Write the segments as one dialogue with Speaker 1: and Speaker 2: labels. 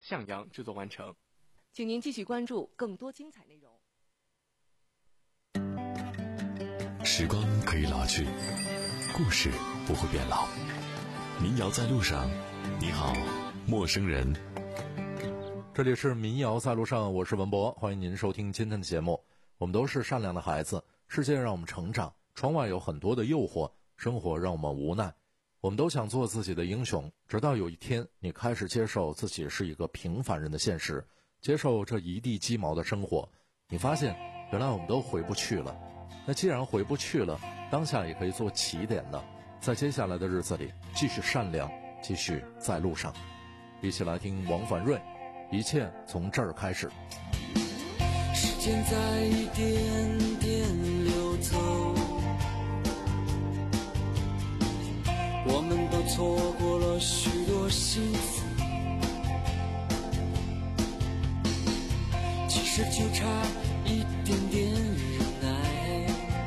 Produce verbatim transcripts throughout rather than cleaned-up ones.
Speaker 1: 向阳制作完成。
Speaker 2: 请您继续关注更多精彩内容。
Speaker 3: 时光可以老去，故事不会变老。民谣在路上，你好，陌生人。
Speaker 4: 这里是民谣在路上，我是文博，欢迎您收听今天的节目。我们都是善良的孩子，世界让我们成长，窗外有很多的诱惑，生活让我们无奈。我们都想做自己的英雄，直到有一天你开始接受自己是一个平凡人的现实，接受这一地鸡毛的生活，你发现原来我们都回不去了。那既然回不去了，当下也可以做起点呢，在接下来的日子里继续善良，继续在路上。一起来听王凡瑞，一切从这儿开始。
Speaker 5: 时间在一点点流走，我们都错过了许多幸福，其实就差一点点忍耐，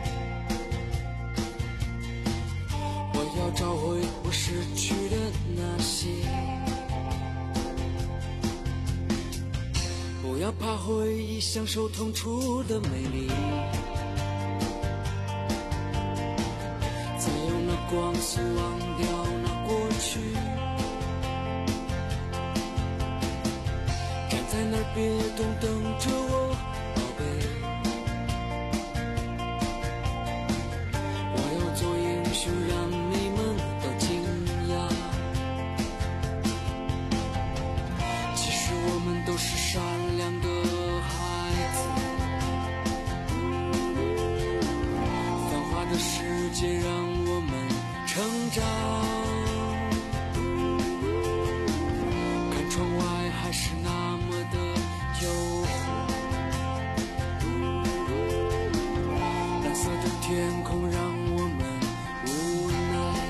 Speaker 5: 我要找回我失去的那些，不要怕回忆，享受痛楚的美丽，再用那光速忘掉那过去，站在那儿别动，等着我，宝贝，我要做英雄，让你们都惊讶，其实我们都是善良的孩子，繁华的世界让我们成长，看窗外还是那么的诱惑，蓝色的天空让我们无奈。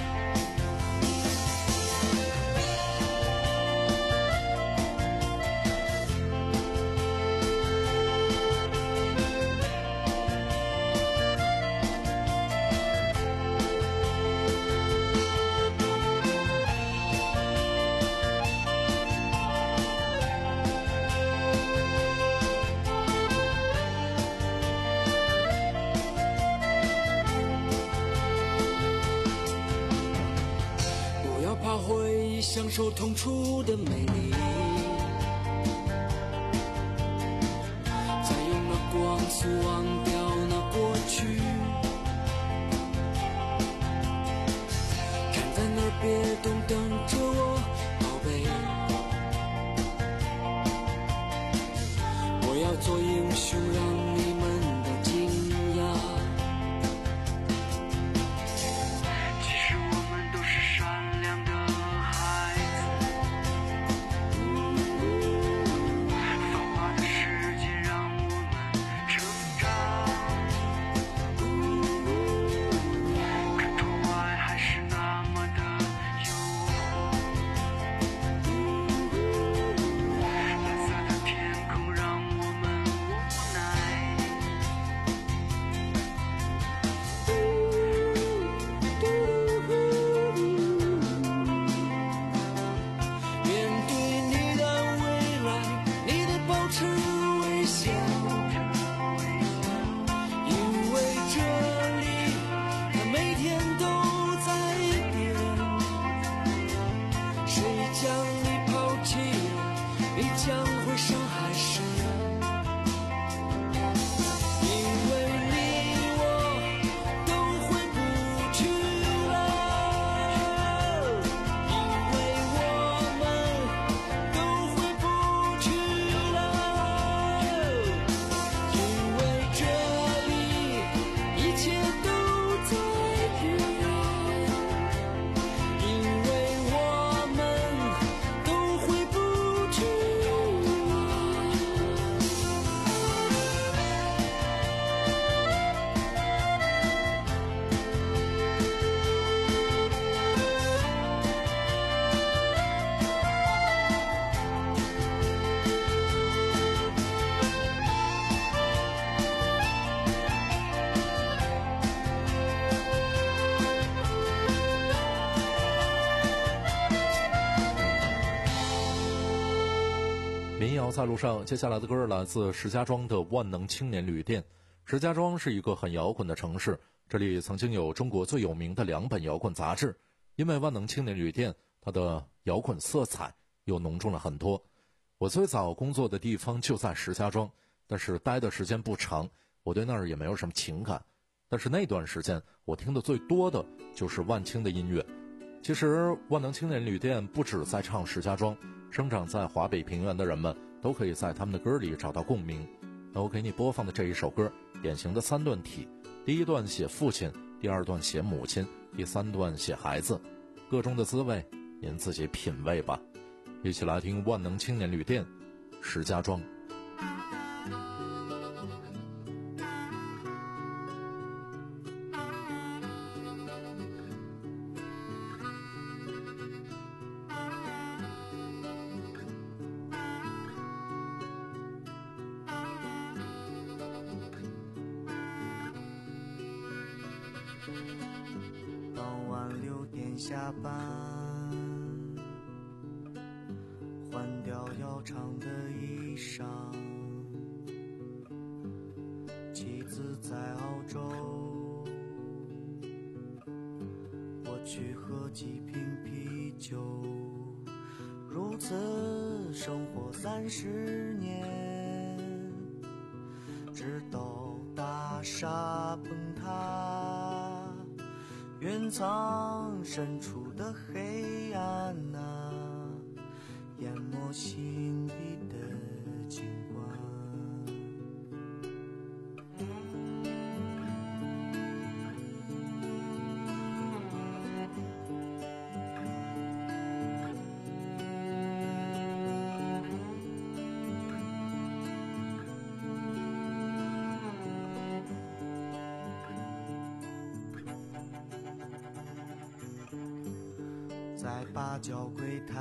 Speaker 5: 享受痛楚的美丽，再用那光速忘掉那过去，站在那儿别动，等着我，宝贝，我要做英雄，让你们都惊讶，
Speaker 4: 民谣在路上，接下来的歌来自石家庄的万能青年旅店。石家庄是一个很摇滚的城市，这里曾经有中国最有名的两本摇滚杂志。因为万能青年旅店，它的摇滚色彩又浓重了很多。我最早工作的地方就在石家庄，但是待的时间不长，我对那儿也没有什么情感。但是那段时间我听的最多的就是万青的音乐。其实万能青年旅店不只在唱石家庄，生长在华北平原的人们都可以在他们的歌里找到共鸣。那我给你播放的这一首歌，典型的三段体，第一段写父亲，第二段写母亲，第三段写孩子，各中的滋味您自己品味吧。一起来听万能青年旅店，石家庄。
Speaker 1: 傍晚六点下班，换掉要长的衣裳，妻子在澳洲，我去喝几瓶啤酒，如此生活三十年，直到大厦崩塌，云层深处的黑暗啊，淹没心底的景观。在八角柜台，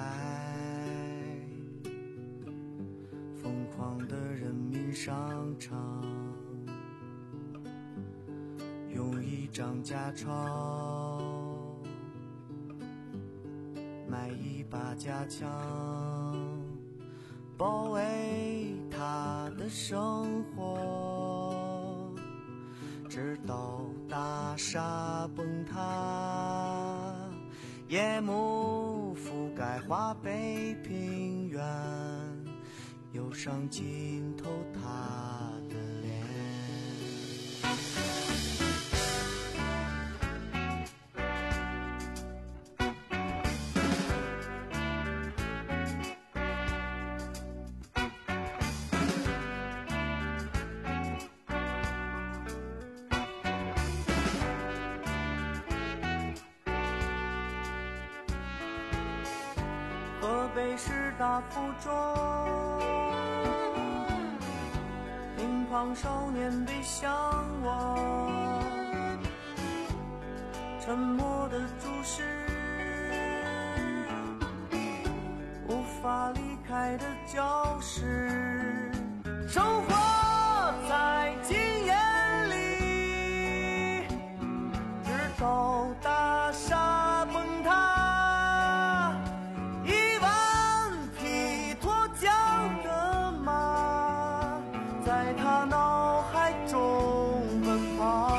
Speaker 1: 疯狂的人民商场，用一张假钞买一把假枪，包围他的生活，直到大厦崩塌，夜幕覆盖华北平原，忧伤浸透他的脸。河北师大附中，乒乓少年背向我，沉默的注视，无法离开的教室，生活在禁烟里，直到大厦崩塌，一万匹脱缰的马在他脑海中奔跑。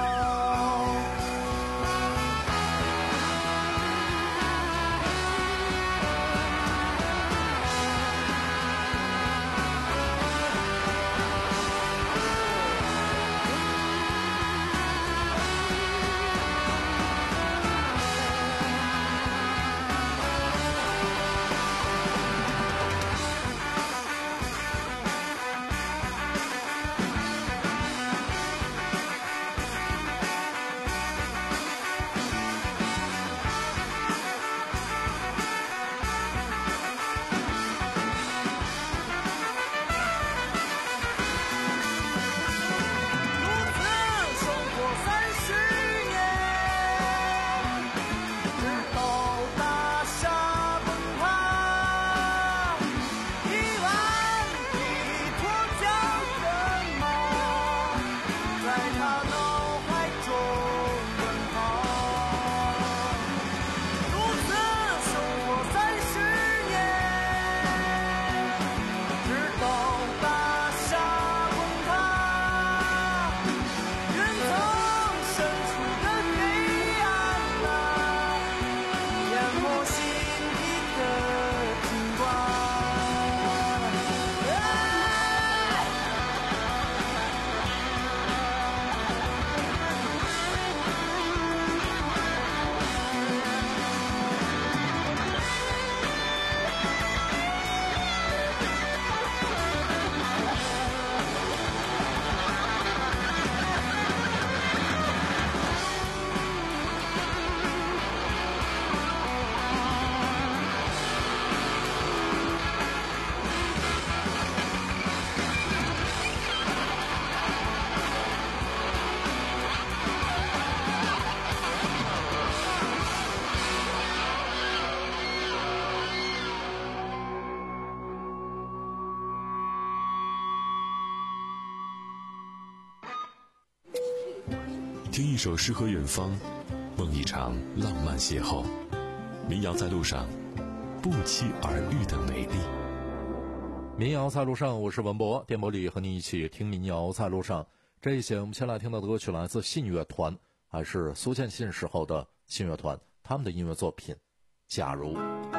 Speaker 3: 听一首诗和远方，梦一场浪漫邂逅。民谣在路上，不期而遇的美丽。
Speaker 4: 民谣在路上，我是文博，电波里和你一起听民谣在路上。这一节我们先来听到的歌曲来自信乐团，还是苏建信时候的信乐团，他们的音乐作品《假如》。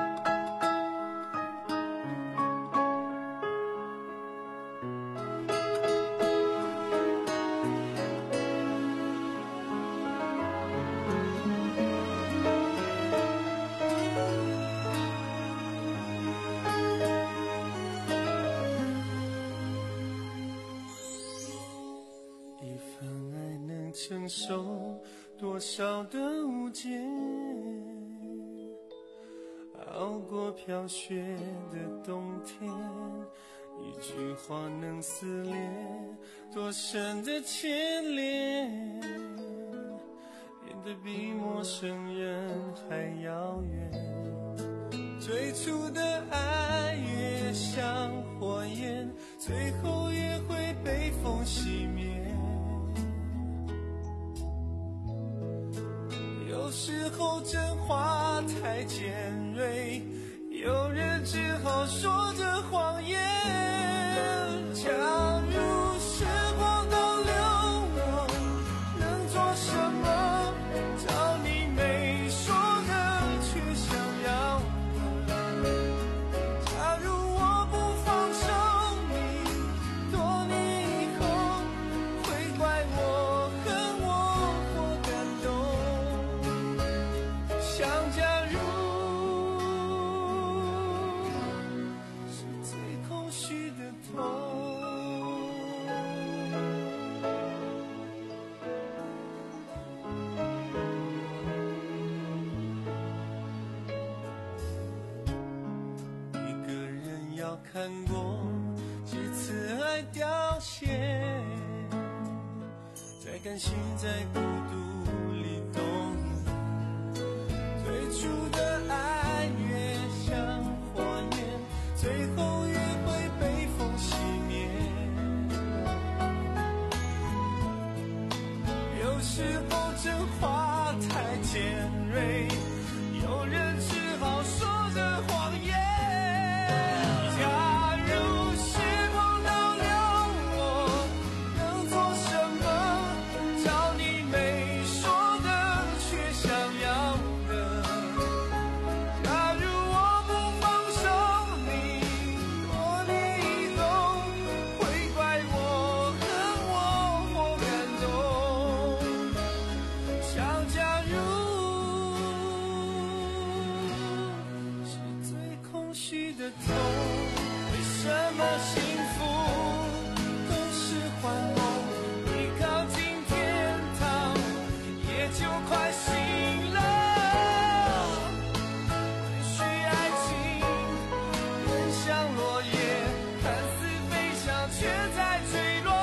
Speaker 6: 承受多少的误解，熬过飘雪的冬天，一句话能撕裂多深的牵连，变得比陌生人还遥远。最初的爱越像火焰，最后也会被风熄灭。有时候真话太尖锐，有人只好说着谎言。假如时光倒流，我能做什么？找你没说的却想要的。假如我不放手你，多年以后会怪我恨我或感动。想假如是最空虚的痛。一个人要看过几次爱凋谢，才甘心在孤独里动。最初的爱越像火焰，最后也会被风熄灭。有时候真话太尖锐，有人只好说着谎言。假如时光倒流，我能做什么？找你没说的却想要的。假如我不放手你，多年以后会怪我恨我或感动。想假如是最空虚的痛，为什么幸福都是幻梦？一靠近天堂也就快醒了。也许爱情更像落叶，看似飞翔却在坠落。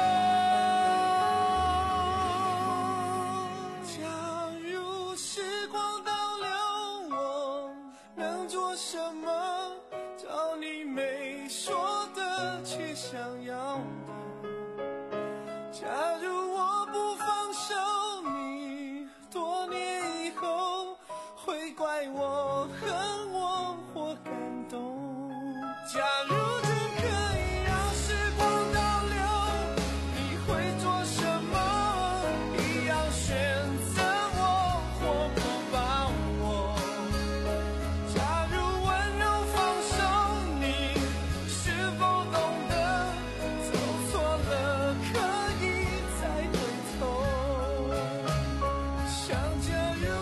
Speaker 6: 假如时光倒流，我能做什么？找你没说的却想要的。假如我不放手你，多年以后会怪我恨我或感动。假如真可以让时光倒流，你会做什么？一样选择我或不把我。假如温柔放手你，是否懂得走错了可以再回头。想假如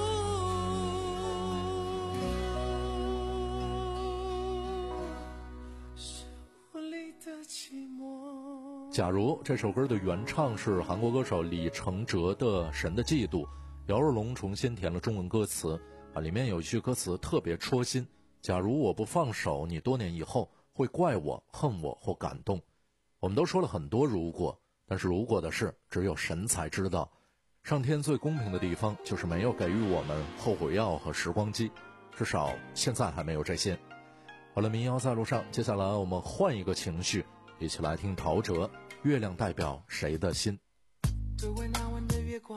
Speaker 6: 是无力的寂寞。
Speaker 4: 假如这首歌的原唱是韩国歌手李承哲的《神的嫉妒》，姚若龙重新填了中文歌词啊，里面有一句歌词特别戳心：假如我不放手，你多年以后会怪我、恨我或感动。我们都说了很多如果，但是如果的事只有神才知道。上天最公平的地方就是没有给予我们后悔药和时光机，至少现在还没有这些。好了，民谣在路上，接下来我们换一个情绪，一起来听陶喆《月亮代表谁的心》。
Speaker 5: 周围那晚的月光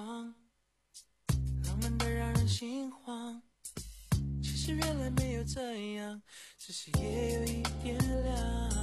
Speaker 6: 心慌。其实原来没有这样，只是也有一点凉。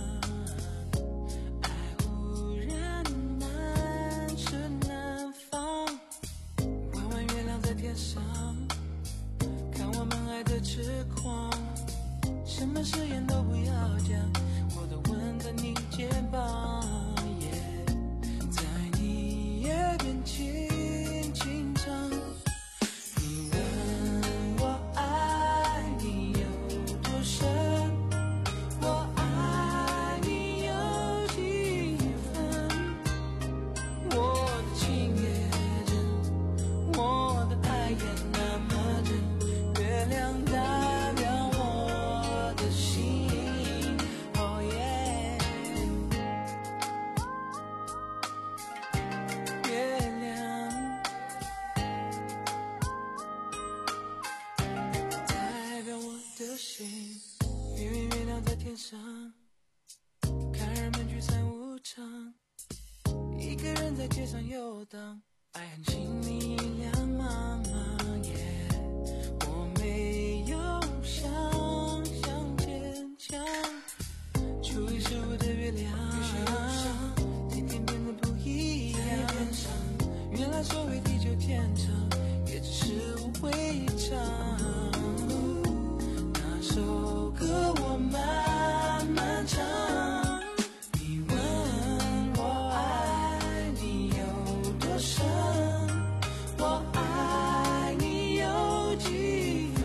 Speaker 6: 爱忽然难舍难放，弯弯月亮在天上，看我们爱的痴狂。什么誓言都不要讲，我都吻在你肩膀， yeah, 在你耳边轻轻唱。你问我爱你有多深，我爱你有几分，我的情也真，我的爱也那么真，月亮代表我的心， oh yeah， 月亮代表我的心，圆圆月亮在天上，看人们聚散无常，一个人在街上游荡，爱恨情迷两茫茫， yeah， 我没有想象坚强，初一十五的月亮，天天变得不一样，原来所谓地久天长，也只是无味一场。那首歌我慢慢唱，你问我爱你有多深，我爱你有几分，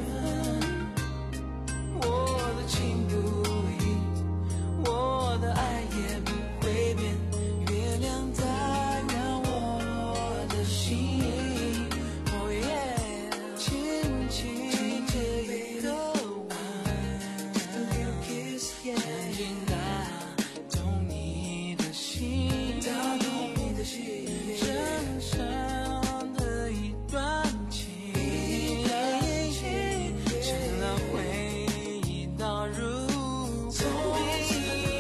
Speaker 6: 我的情不移，我的爱也不会变，月亮代表我的心， oh yeah， 轻轻的一个吻 ，little kiss， yeah， 紧紧打动你的心，打动你的心，深深的一段情，趁了回忆倒入从第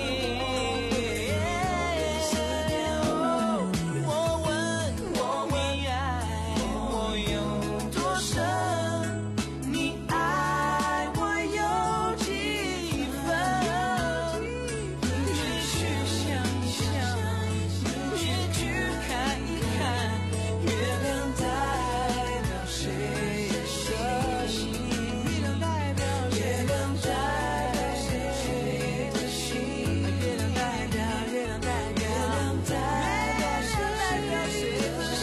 Speaker 6: 思念，我问我你爱我有多深，你爱我有几分，越去想一想，越去看一看，月亮代表谁的心，月亮代表月亮代表谁的心，月亮代表月亮代表月亮代表谁的心。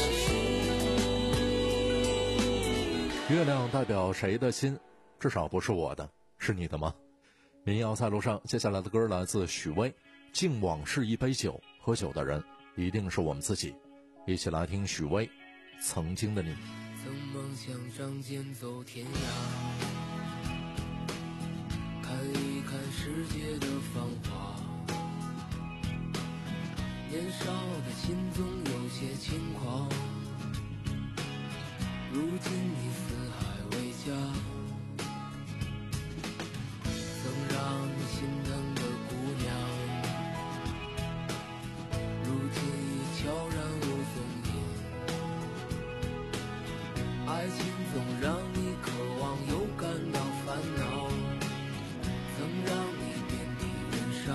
Speaker 4: 月亮代表谁的心？至少不是我的，是你的吗？民谣在路上，接下来的歌来自许巍，《敬往事一杯酒》，喝酒的人一定是我们自己。一起来听许巍《曾经的你》。
Speaker 5: 曾梦想仗剑走天涯，看一看世界的繁华，年少的心总有些轻狂，如今你四海为家，曾让你心疼的姑娘，如今已悄然无踪影，爱情总让你渴望又感到烦恼，曾让你遍体鳞伤。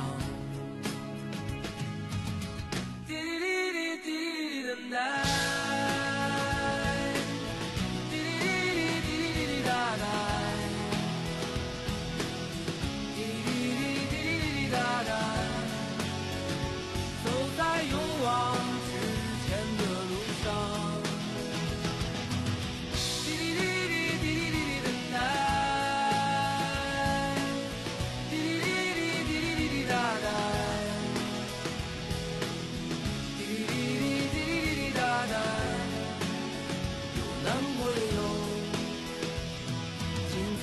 Speaker 5: 滴滴滴滴滴等待，滴滴滴滴滴滴滴哒哒，滴滴滴滴滴滴哒哒，走在勇往直前的路上。滴滴滴滴滴滴滴等待，滴滴滴滴滴滴滴哒哒，滴滴滴滴滴滴哒哒，有难会有精彩。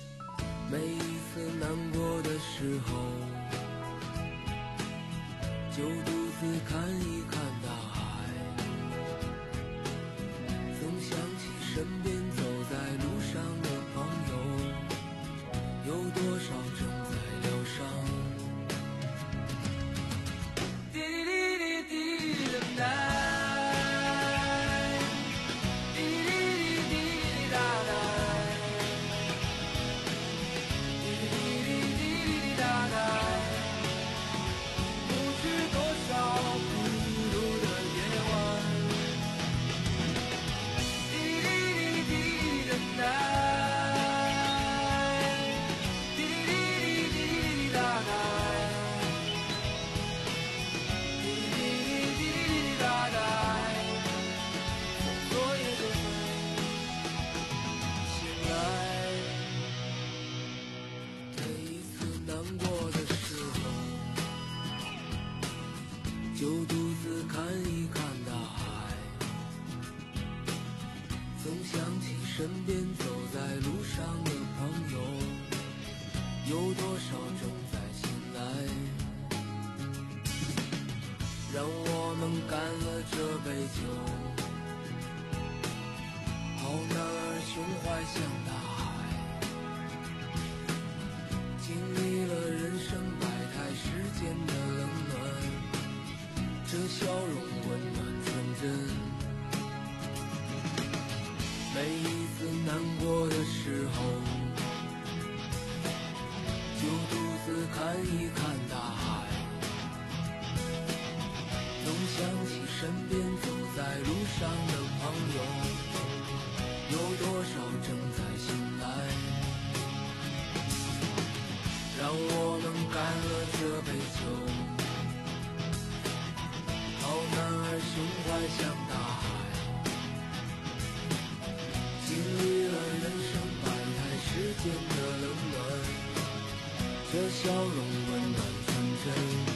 Speaker 5: 每一次难过的时候，就就独自看一看大海，总想起身边走在路上的朋友，有多少正在疗伤。滴滴滴滴滴的奶。就独自看一看大海，总想起身边走在路上的朋友，有多少正在醒来。让我们干了这杯酒，好男儿胸怀像大海，经历了人生百态世间的冷暖，这笑容温暖纯真。每一次难过的时候，就独自看一看大海，总想起身边走在路上的朋友，有多少正在醒来。让我们干了这杯酒，好男儿胸怀像大海，经历了人生百态世间的冷暖，这笑容温暖纯真。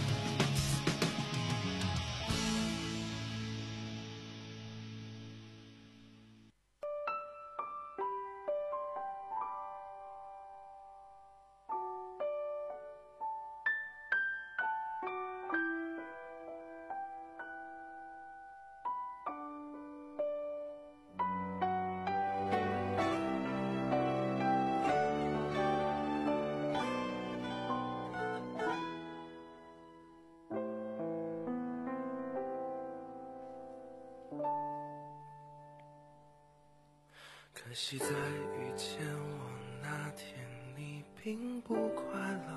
Speaker 6: 可惜在遇见我那天，你并不快乐，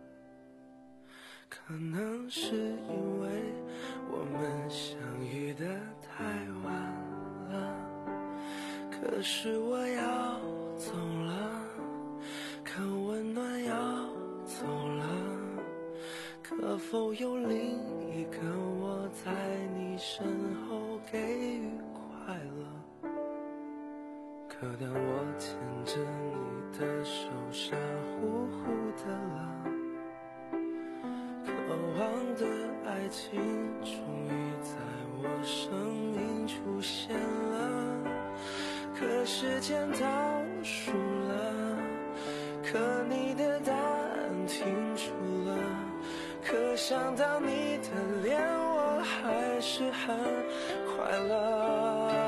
Speaker 6: 可能是因为我们相遇的太晚了。可是我要走了，可温暖要走了，可否有另一个我在你身后给予快乐？可当我牵着你的手傻乎乎的了，渴望的爱情终于在我生命出现了。可时间倒数了，可你的答案停住了，可想到你的脸我还是很快乐。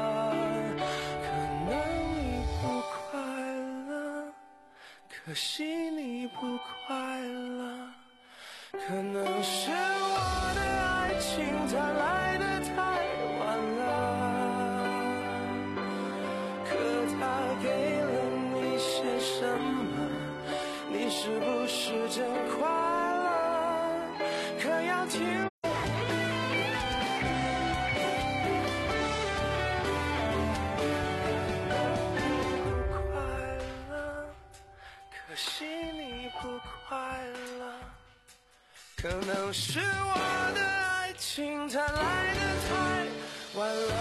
Speaker 6: 可惜你不快乐，可能是我的爱情它来得太晚了，可它给了你些什么？你是不是真快乐？可要听可能是我的爱情它来得太晚了，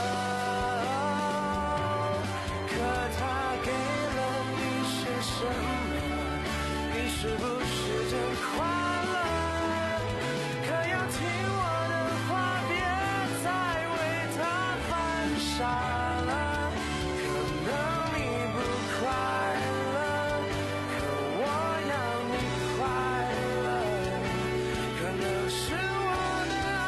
Speaker 6: 可它给了你些什么？你是不是真快乐？可要听我的话，别再为它犯傻了。可能你不快乐，可我要你快乐。可能是我的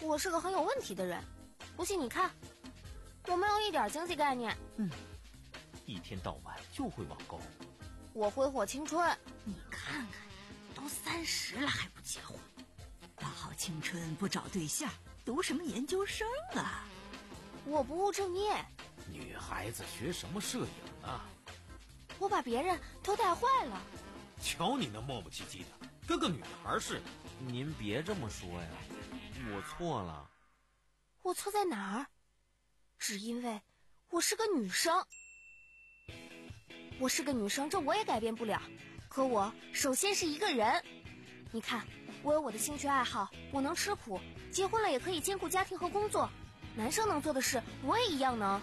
Speaker 7: 我是个很有问题的人，不信你看，我没有一点经济概念。
Speaker 8: 嗯，一天到晚就会网购。
Speaker 7: 我挥霍青春。
Speaker 9: 你看看，都三十了还不结婚，大好青春不找对象，读什么研究生啊？
Speaker 7: 我不务正业。
Speaker 8: 女孩子学什么摄影啊？
Speaker 7: 我把别人都带坏了。
Speaker 8: 瞧你那磨磨唧唧的，跟个女孩似的。
Speaker 1: 您别这么说呀，我错了。
Speaker 7: 我错在哪儿？只因为我是个女生。我是个女生，这我也改变不了。可我首先是一个人。你看，我有我的兴趣爱好，我能吃苦，结婚了也可以兼顾家庭和工作。男生能做的事，我也一样能。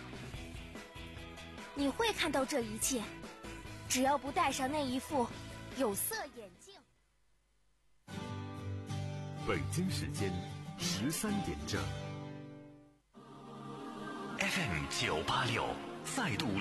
Speaker 7: 你会看到这一切，只要不戴上那一副有色眼镜。
Speaker 3: 北京时间十三点整。F M 九八六再度